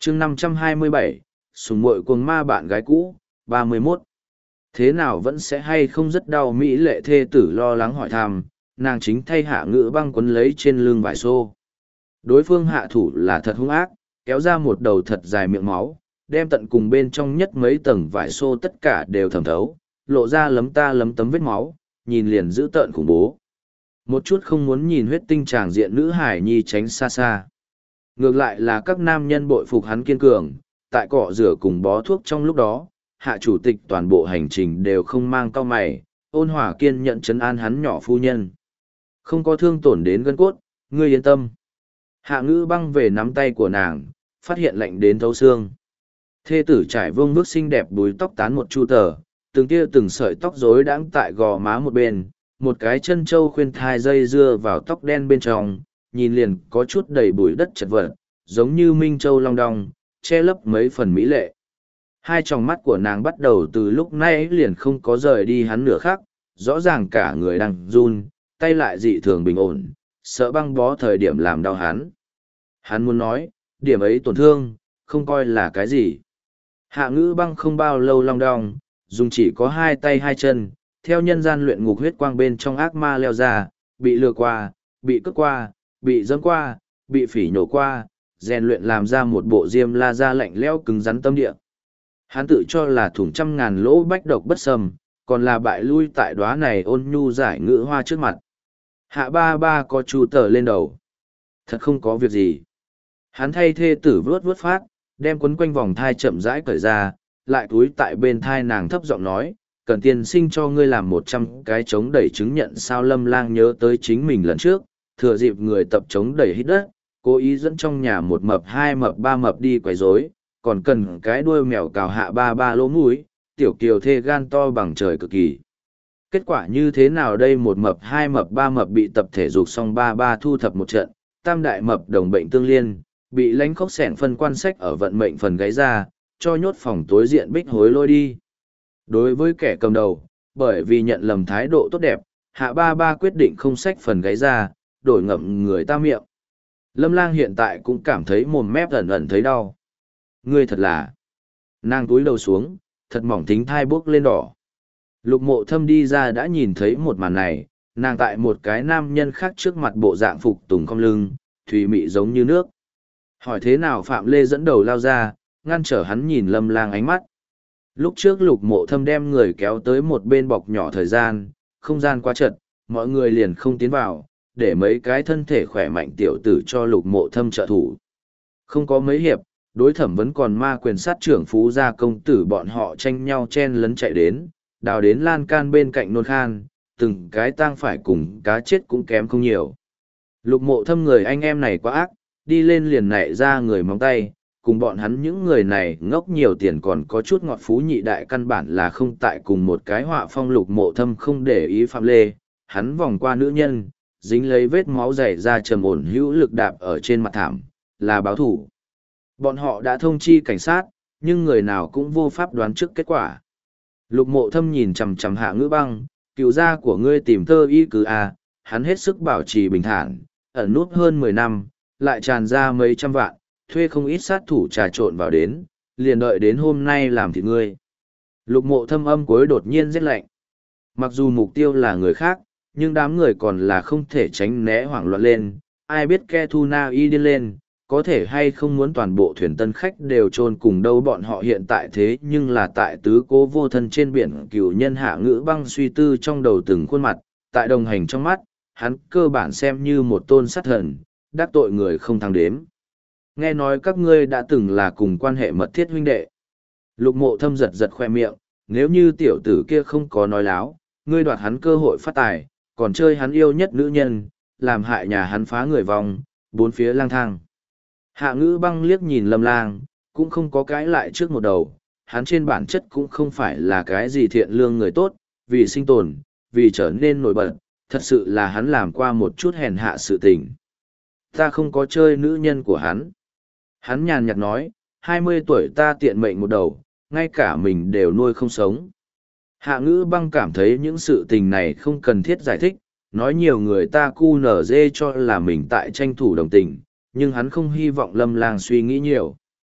chương 527, sùng muội cuồng ma bạn gái cũ, 31. Thế nào vẫn sẽ hay không rất đau mỹ lệ thê tử lo lắng hỏi thăm, nàng chính thay Hạ Ngữ Băng quấn lấy trên lưng vải xô. Đối phương hạ thủ là thật hung ác, kéo ra một đầu thật dài miệng máu, đem tận cùng bên trong nhất mấy tầng vải xô tất cả đều thẩm thấu, lộ ra lấm ta lấm tấm vết máu, nhìn liền dữ tợn khủng bố. Một chút không muốn nhìn huyết tinh tràng diện nữ hải nhi tránh xa xa. Ngược lại là các nam nhân bội phục hắn kiên cường, tại cọ rửa cùng bó thuốc trong lúc đó, hạ chủ tịch toàn bộ hành trình đều không mang cau mày, ôn hòa kiên nhận trấn an hắn nhỏ phu nhân. Không có thương tổn đến gân cốt, ngươi yên tâm. Hạ Ngữ Băng về nắm tay của nàng, phát hiện lạnh đến thấu xương. Thê tử trải vương bước xinh đẹp búi tóc tán một chu tờ, từng tia từng sợi tóc rối đãng tại gò má một bên, một cái chân trâu khuyên thai dây dưa vào tóc đen bên trong, nhìn liền có chút đầy bụi đất chật vật, giống như minh châu long đong, che lấp mấy phần mỹ lệ. Hai tròng mắt của nàng bắt đầu từ lúc nay liền không có rời đi hắn nửa khắc, rõ ràng cả người đang run, tay lại dị thường bình ổn, sợ băng bó thời điểm làm đau hắn. Hắn muốn nói, điểm ấy tổn thương, không coi là cái gì. Hạ Ngữ Băng không bao lâu long đong, dùng chỉ có hai tay hai chân, theo nhân gian luyện ngục huyết quang bên trong ác ma leo ra, bị lừa qua, bị cướp qua, bị dẫm qua, bị phỉ nhổ qua, rèn luyện làm ra một bộ diêm la da lạnh lẽo cứng rắn tâm địa. Hắn tự cho là thủng trăm ngàn lỗ bách độc bất sâm, còn là bại lui tại đóa này ôn nhu giải ngữ hoa trước mặt. Hạ ba ba có chu tờ lên đầu. Thật không có việc gì. Hắn thay thê tử vướt vướt phát, đem quấn quanh vòng thai chậm rãi cởi ra, lại túi tại bên thai nàng thấp giọng nói, cần tiên sinh cho ngươi làm 100 cái chống đẩy chứng nhận sao. Lâm Lang nhớ tới chính mình lần trước, thừa dịp người tập chống đẩy hít đất, cố ý dẫn trong nhà một mập hai mập ba mập đi quấy rối, còn cần cái đuôi mèo cào hạ ba ba lỗ mũi, tiểu kiều thê gan to bằng trời cực kỳ. Kết quả như thế nào đây, một mập hai mập ba mập bị tập thể dục xong ba ba thu thập một trận, tam đại mập đồng bệnh tương liên, bị lánh khóc xẻng phân quan sách ở vận mệnh phần gáy ra, cho nhốt phòng tối diện bích hối lôi đi. Đối với kẻ cầm đầu, bởi vì nhận lầm thái độ tốt đẹp, hạ ba ba quyết định không xách phần gáy ra, đổi ngậm người ta miệng. Lâm Lang hiện tại cũng cảm thấy mồm mép ẩn ẩn thấy đau. Ngươi thật là... Nàng túi đầu xuống, thật mỏng thính thai bước lên đỏ. Lục Mộ Thâm đi ra đã nhìn thấy một màn này, nàng tại một cái nam nhân khác trước mặt bộ dạng phục tùng cong lưng, thùy mị giống như nước. Hỏi thế nào Phạm Lê dẫn đầu lao ra, ngăn trở hắn nhìn Lâm Lang ánh mắt. Lúc trước Lục Mộ Thâm đem người kéo tới một bên bọc nhỏ thời gian, không gian quá chật, mọi người liền không tiến vào, để mấy cái thân thể khỏe mạnh tiểu tử cho Lục Mộ Thâm trợ thủ. Không có mấy hiệp, đối thẩm vẫn còn ma quyền sát trưởng phú gia công tử bọn họ tranh nhau chen lấn chạy đến, đào đến lan can bên cạnh nôn khan, từng cái tang phải cùng cá chết cũng kém không nhiều. Lục Mộ Thâm người anh em này quá ác, đi lên liền nảy ra người móng tay, cùng bọn hắn những người này ngốc nhiều tiền còn có chút ngọt phú nhị đại căn bản là không tại cùng một cái họa phong. Lục Mộ Thâm không để ý Phạm Lê, hắn vòng qua nữ nhân, dính lấy vết máu dày ra trầm ổn hữu lực đạp ở trên mặt thảm, là báo thủ. Bọn họ đã thông chi cảnh sát, nhưng người nào cũng vô pháp đoán trước kết quả. Lục Mộ Thâm nhìn chằm chằm Hạ Ngữ Băng, cựu gia của ngươi tìm thơ y cứ à, hắn hết sức bảo trì bình thản, ẩn nút hơn 10 năm, lại tràn ra mấy trăm vạn, thuê không ít sát thủ trà trộn vào đến, liền đợi đến hôm nay làm thịt ngươi. Lục Mộ Thâm âm cuối đột nhiên rét lạnh. Mặc dù mục tiêu là người khác, nhưng đám người còn là không thể tránh né hoảng loạn lên, ai biết ke thu na y điên lên, có thể hay không muốn toàn bộ thuyền tân khách đều chôn cùng đâu. Bọn họ hiện tại thế nhưng là tại tứ cố vô thân trên biển. Cửu nhân Hạ Ngữ Băng suy tư trong đầu từng khuôn mặt, tại đồng hành trong mắt, hắn cơ bản xem như một tôn sát thần, đắc tội người không thắng đếm. Nghe nói các ngươi đã từng là cùng quan hệ mật thiết huynh đệ. Lục Mộ Thâm giật giật khoe miệng, nếu như tiểu tử kia không có nói láo, ngươi đoạt hắn cơ hội phát tài, còn chơi hắn yêu nhất nữ nhân, làm hại nhà hắn phá người vong, bốn phía lang thang. Hạ Ngữ Băng liếc nhìn Lâm Lang, cũng không có cãi lại trước một đầu, hắn trên bản chất cũng không phải là cái gì thiện lương người tốt, vì sinh tồn, vì trở nên nổi bật, thật sự là hắn làm qua một chút hèn hạ sự tình. Ta không có chơi nữ nhân của hắn. Hắn nhàn nhạt nói, 20 tuổi ta tiện mệnh một đầu, ngay cả mình đều nuôi không sống. Hạ Ngữ Băng cảm thấy những sự tình này không cần thiết giải thích, nói nhiều người ta cu nở dê cho là mình tại tranh thủ đồng tình, nhưng hắn không hy vọng Lâm Lang suy nghĩ nhiều.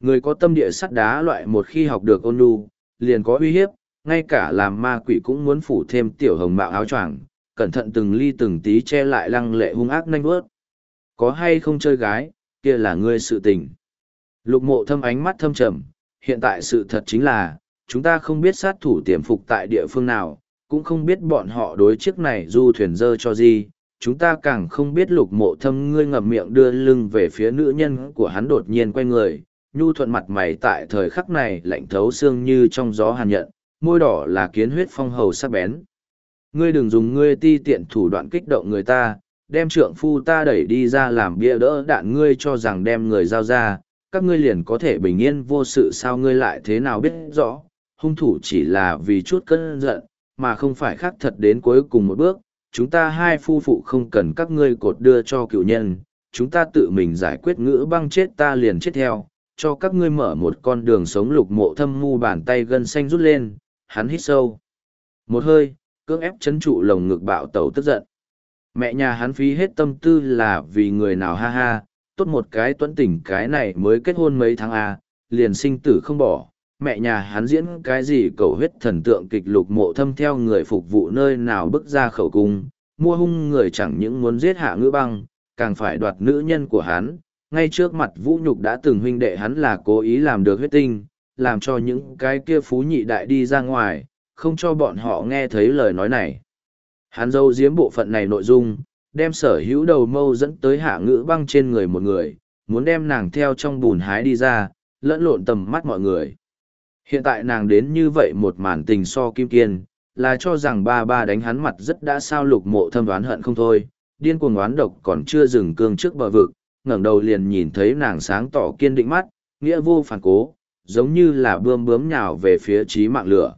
Người có tâm địa sắt đá loại một khi học được ôn nhu, liền có uy hiếp, ngay cả làm ma quỷ cũng muốn phủ thêm tiểu hồng mạo áo choàng, cẩn thận từng ly từng tí che lại lăng lệ hung ác nanh vớt. Có hay không chơi gái, kia là ngươi sự tình. Lục Mộ Thâm ánh mắt thâm trầm, hiện tại sự thật chính là, chúng ta không biết sát thủ tiềm phục tại địa phương nào, cũng không biết bọn họ đối chiếc này du thuyền dơ cho gì, chúng ta càng không biết Lục Mộ Thâm ngươi ngậm miệng đưa lưng về phía nữ nhân của hắn đột nhiên quay người, nhu thuận mặt mày tại thời khắc này lạnh thấu xương như trong gió hàn nhận, môi đỏ là kiến huyết phong hầu sắc bén. Ngươi đừng dùng ngươi ti tiện thủ đoạn kích động người ta, đem trượng phu ta đẩy đi ra làm bia đỡ đạn, ngươi cho rằng đem người giao ra, các ngươi liền có thể bình yên vô sự, sao ngươi lại thế nào biết rõ, hung thủ chỉ là vì chút cơn giận, mà không phải khác thật đến cuối cùng một bước, chúng ta hai phu phụ không cần các ngươi cột đưa cho cựu nhân, chúng ta tự mình giải quyết. Ngữ Băng chết ta liền chết theo, cho các ngươi mở một con đường sống. Lục Mộ Thâm mu bàn tay gân xanh rút lên, hắn hít sâu một hơi, cưỡng ép chấn trụ lồng ngực bạo tẩu tức giận. Mẹ nhà hắn phí hết tâm tư là vì người nào, ha ha, tốt một cái tuấn tình cái này mới kết hôn mấy tháng a, liền sinh tử không bỏ. Mẹ nhà hắn diễn cái gì cầu huyết thần tượng kịch. Lục Mộ Thâm theo người phục vụ nơi nào bước ra khẩu cung, mua hung người chẳng những muốn giết Hạ Ngữ Băng, càng phải đoạt nữ nhân của hắn. Ngay trước mặt vũ nhục đã từng huynh đệ hắn là cố ý làm được huyết tinh, làm cho những cái kia phú nhị đại đi ra ngoài, không cho bọn họ nghe thấy lời nói này. Hắn giấu giếm bộ phận này nội dung, đem sở hữu đầu mâu dẫn tới Hạ Ngữ Băng trên người một người, muốn đem nàng theo trong bùn hái đi ra, lẫn lộn tầm mắt mọi người. Hiện tại nàng đến như vậy một màn tình so kim kiên, là cho rằng ba ba đánh hắn mặt rất đã sao. Lục Mộ Thâm đoán hận không thôi, điên cuồng oán độc còn chưa dừng cương trước bờ vực, ngẩng đầu liền nhìn thấy nàng sáng tỏ kiên định mắt, nghĩa vô phản cố, giống như là bươm bướm nhào về phía chí mạng lửa.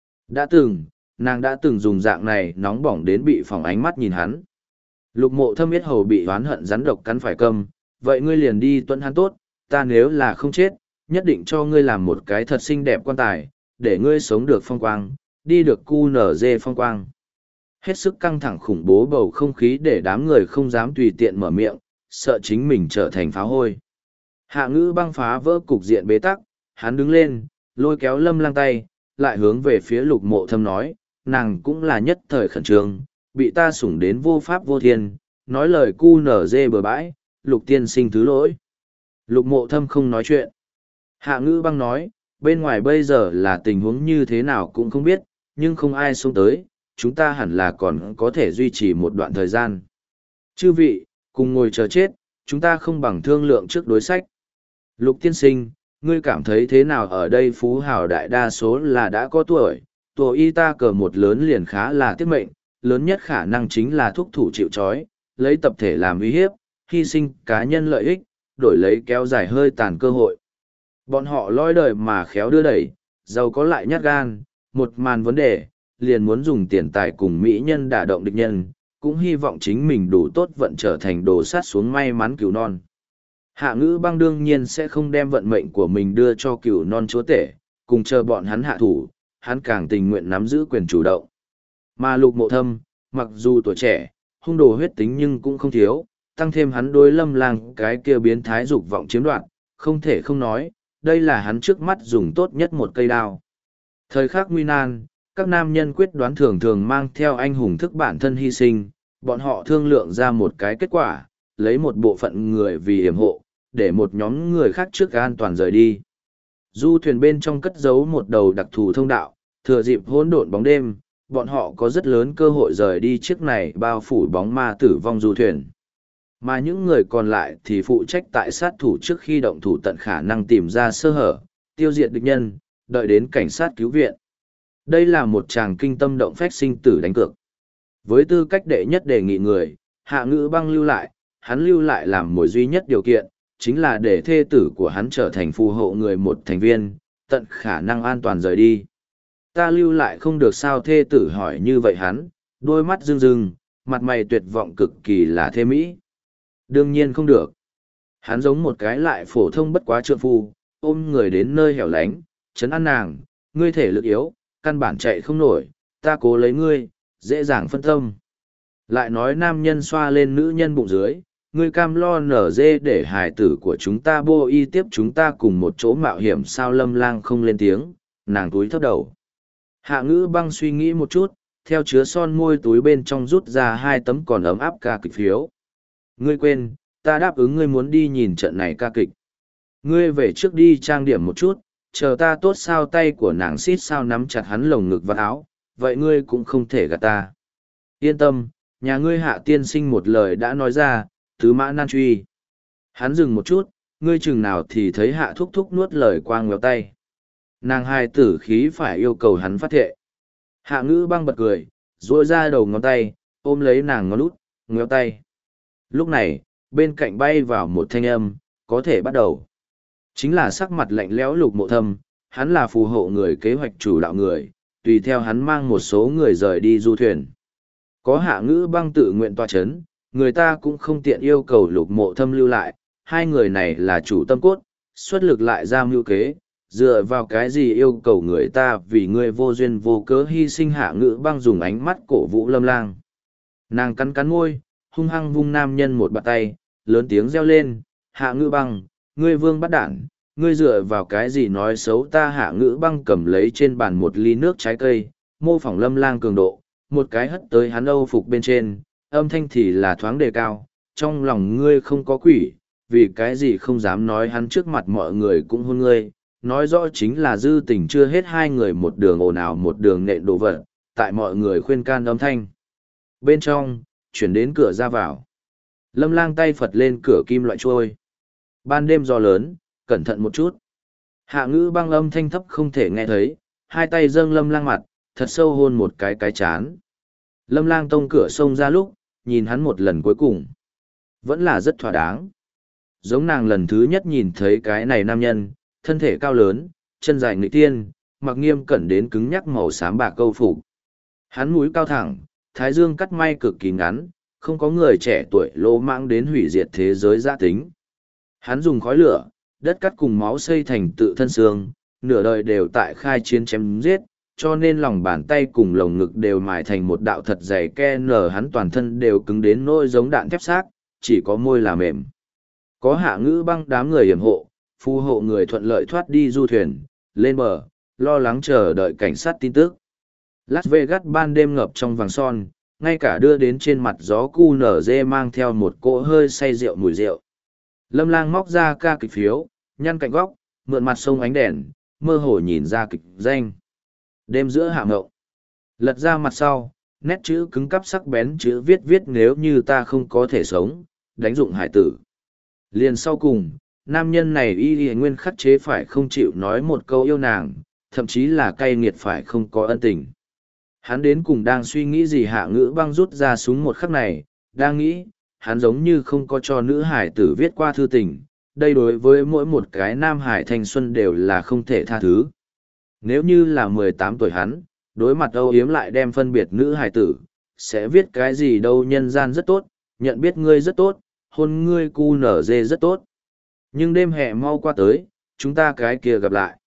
Nàng đã từng dùng dạng này nóng bỏng đến bị phỏng ánh mắt nhìn hắn. Lục Mộ Thâm biết hầu bị oán hận rắn độc cắn phải câm, vậy ngươi liền đi tuân hắn tốt, ta nếu là không chết, nhất định cho ngươi làm một cái thật xinh đẹp quan tài, để ngươi sống được phong quang, đi được cu nở dê phong quang. Hết sức căng thẳng khủng bố bầu không khí để đám người không dám tùy tiện mở miệng, sợ chính mình trở thành phá hôi. Hạ Ngữ Băng phá vỡ cục diện bế tắc, hắn đứng lên, lôi kéo Lâm Lang tay, lại hướng về phía Lục Mộ Thâm nói, nàng cũng là nhất thời khẩn trương, bị ta sủng đến vô pháp vô thiên, nói lời cu nở dê bừa bãi, Lục tiên sinh thứ lỗi. Lục Mộ Thâm không nói chuyện. Hạ Ngữ Băng nói, bên ngoài bây giờ là tình huống như thế nào cũng không biết, nhưng không ai xông tới, chúng ta hẳn là còn có thể duy trì một đoạn thời gian. Chư vị, cùng ngồi chờ chết, chúng ta không bằng thương lượng trước đối sách. Lục tiên sinh, ngươi cảm thấy thế nào? Ở đây phú hào đại đa số là đã có tuổi y ta cờ một lớn liền khá là tiết mệnh, lớn nhất khả năng chính là thúc thủ chịu trói, lấy tập thể làm uy hiếp, hy sinh cá nhân lợi ích, đổi lấy kéo dài hơi tàn cơ hội. Bọn họ lôi đời mà khéo đưa đẩy, giàu có lại nhát gan, một màn vấn đề, liền muốn dùng tiền tài cùng mỹ nhân đả động địch nhân, cũng hy vọng chính mình đủ tốt vận trở thành đồ sát xuống may mắn cứu non. Hạ Ngữ Băng đương nhiên sẽ không đem vận mệnh của mình đưa cho cừu non chúa tể, cùng chờ bọn hắn hạ thủ, hắn càng tình nguyện nắm giữ quyền chủ động. Mà Lục Mộ Thâm, mặc dù tuổi trẻ, hung đồ huyết tính nhưng cũng không thiếu, tăng thêm hắn đối Lâm Lang cái kia biến thái dục vọng chiếm đoạt, không thể không nói, đây là hắn trước mắt dùng tốt nhất một cây đao. Thời khắc nguy nan, các nam nhân quyết đoán thường thường mang theo anh hùng thức bản thân hy sinh, bọn họ thương lượng ra một cái kết quả, lấy một bộ phận người vì yểm hộ, để một nhóm người khác trước an toàn rời đi. Du thuyền bên trong cất giấu một đầu đặc thù thông đạo, thừa dịp hỗn độn bóng đêm, bọn họ có rất lớn cơ hội rời đi chiếc này bao phủ bóng ma tử vong du thuyền. Mà những người còn lại thì phụ trách tại sát thủ trước khi động thủ tận khả năng tìm ra sơ hở, tiêu diệt địch nhân, đợi đến cảnh sát cứu viện. Đây là một tràng kinh tâm động phách sinh tử đánh cược. Với tư cách đệ nhất đề nghị người, Hạ Ngữ Băng lưu lại, hắn lưu lại làm một duy nhất điều kiện, chính là để thê tử của hắn trở thành phù hộ người một thành viên, tận khả năng an toàn rời đi. Ta lưu lại không được sao? Thê tử hỏi như vậy hắn, đôi mắt rưng rưng, mặt mày tuyệt vọng cực kỳ là thê mỹ. Đương nhiên không được. Hắn giống một cái lại phổ thông bất quá trượng phu, ôm người đến nơi hẻo lánh, trấn an nàng, ngươi thể lực yếu, căn bản chạy không nổi, ta cố lấy ngươi, dễ dàng phân tâm. Lại nói nam nhân xoa lên nữ nhân bụng dưới, ngươi cam lo nở dê để hài tử của chúng ta bô y tiếp chúng ta cùng một chỗ mạo hiểm sao? Lâm Lang không lên tiếng, nàng túi thấp đầu. Hạ Ngữ Băng suy nghĩ một chút, theo chứa son môi túi bên trong rút ra 2 tấm còn ấm áp ca kịch phiếu. Ngươi quên, ta đáp ứng ngươi muốn đi nhìn trận này ca kịch. Ngươi về trước đi trang điểm một chút, chờ ta tốt sao? Tay của nàng xít sao nắm chặt hắn lồng ngực và áo, vậy ngươi cũng không thể gạt ta. Yên tâm, nhà ngươi Hạ tiên sinh một lời đã nói ra, tứ mã nan truy. Hắn dừng một chút, ngươi chừng nào thì thấy Hạ thúc thúc nuốt lời qua ngoéo tay. Nàng hai tử khí phải yêu cầu hắn phát thệ. Hạ Ngữ Băng bật cười, duỗi ra đầu ngón tay, ôm lấy nàng ngón út, ngoéo tay. Lúc này, bên cạnh bay vào một thanh âm, có thể bắt đầu. Chính là sắc mặt lạnh lẽo Lục Mộ Thâm, hắn là phù hộ người kế hoạch chủ đạo người, tùy theo hắn mang một số người rời đi du thuyền. Có Hạ Ngữ Băng tự nguyện tọa chấn, người ta cũng không tiện yêu cầu Lục Mộ Thâm lưu lại, hai người này là chủ tâm cốt, xuất lực lại ra mưu kế, dựa vào cái gì yêu cầu người ta vì người vô duyên vô cớ hy sinh? Hạ Ngữ Băng dùng ánh mắt cổ vũ Lâm Lang. Nàng cắn cắn môi, hung hăng vung nam nhân một bạt tay, lớn tiếng reo lên, Hạ Ngữ Băng, ngươi vương bắt đản, ngươi dựa vào cái gì nói xấu ta? Hạ Ngữ Băng cầm lấy trên bàn một ly nước trái cây, mô phỏng Lâm Lang cường độ, một cái hất tới hắn âu phục bên trên, âm thanh thì là thoáng đề cao, trong lòng ngươi không có quỷ, vì cái gì không dám nói hắn trước mặt mọi người cũng hôn ngươi, nói rõ chính là dư tình chưa hết. Hai người một đường ồn ào một đường nện đồ vật, tại mọi người khuyên can âm thanh. Bên trong, chuyển đến cửa ra vào. Lâm Lang tay phật lên cửa kim loại trôi. Ban đêm gió lớn, cẩn thận một chút. Hạ Ngữ Băng âm thanh thấp không thể nghe thấy, hai tay dâng Lâm Lang mặt, thật sâu hôn một cái chán. Lâm Lang tông cửa xông ra lúc, nhìn hắn một lần cuối cùng. Vẫn là rất thỏa đáng. Giống nàng lần thứ nhất nhìn thấy cái này nam nhân, thân thể cao lớn, chân dài nghịch tiên, mặc nghiêm cẩn đến cứng nhắc màu xám bạc câu phục. Hắn mũi cao thẳng, thái dương cắt may cực kỳ ngắn, không có người trẻ tuổi lỗ mãng đến hủy diệt thế giới gia tính. Hắn dùng khói lửa, đất cắt cùng máu xây thành tự thân xương, nửa đời đều tại khai chiến chém giết, cho nên lòng bàn tay cùng lồng ngực đều mài thành một đạo thật dày ke nở. Hắn toàn thân đều cứng đến nỗi giống đạn thép xác, chỉ có môi là mềm. Có Hạ Ngữ Băng đám người yểm hộ, phù hộ người thuận lợi thoát đi du thuyền, lên bờ, lo lắng chờ đợi cảnh sát tin tức. Las Vegas ban đêm ngập trong vàng son, ngay cả đưa đến trên mặt gió cu nở dê mang theo một cỗ hơi say rượu mùi rượu. Lâm Lang móc ra ca kịch phiếu, nhăn cạnh góc, mượn mặt sông ánh đèn, mơ hồ nhìn ra kịch danh. Đêm giữa hạ ngộng. Lật ra mặt sau, nét chữ cứng cắp sắc bén chữ viết viết nếu như ta không có thể sống, đánh dụng hải tử. Liền sau cùng, nam nhân này y nguyên khắc chế phải không chịu nói một câu yêu nàng, thậm chí là cay nghiệt phải không có ân tình. Hắn đến cùng đang suy nghĩ gì? Hạ Ngữ Băng rút ra súng một khắc này, đang nghĩ, hắn giống như không có cho nữ hải tử viết qua thư tình, đây đối với mỗi một cái nam hải thanh xuân đều là không thể tha thứ. Nếu như là 18 tuổi hắn, đối mặt âu yếm lại đem phân biệt nữ hải tử, sẽ viết cái gì đâu? Nhân gian rất tốt, nhận biết ngươi rất tốt, hôn ngươi cu nở dê rất tốt. Nhưng đêm hè mau qua tới, chúng ta cái kia gặp lại.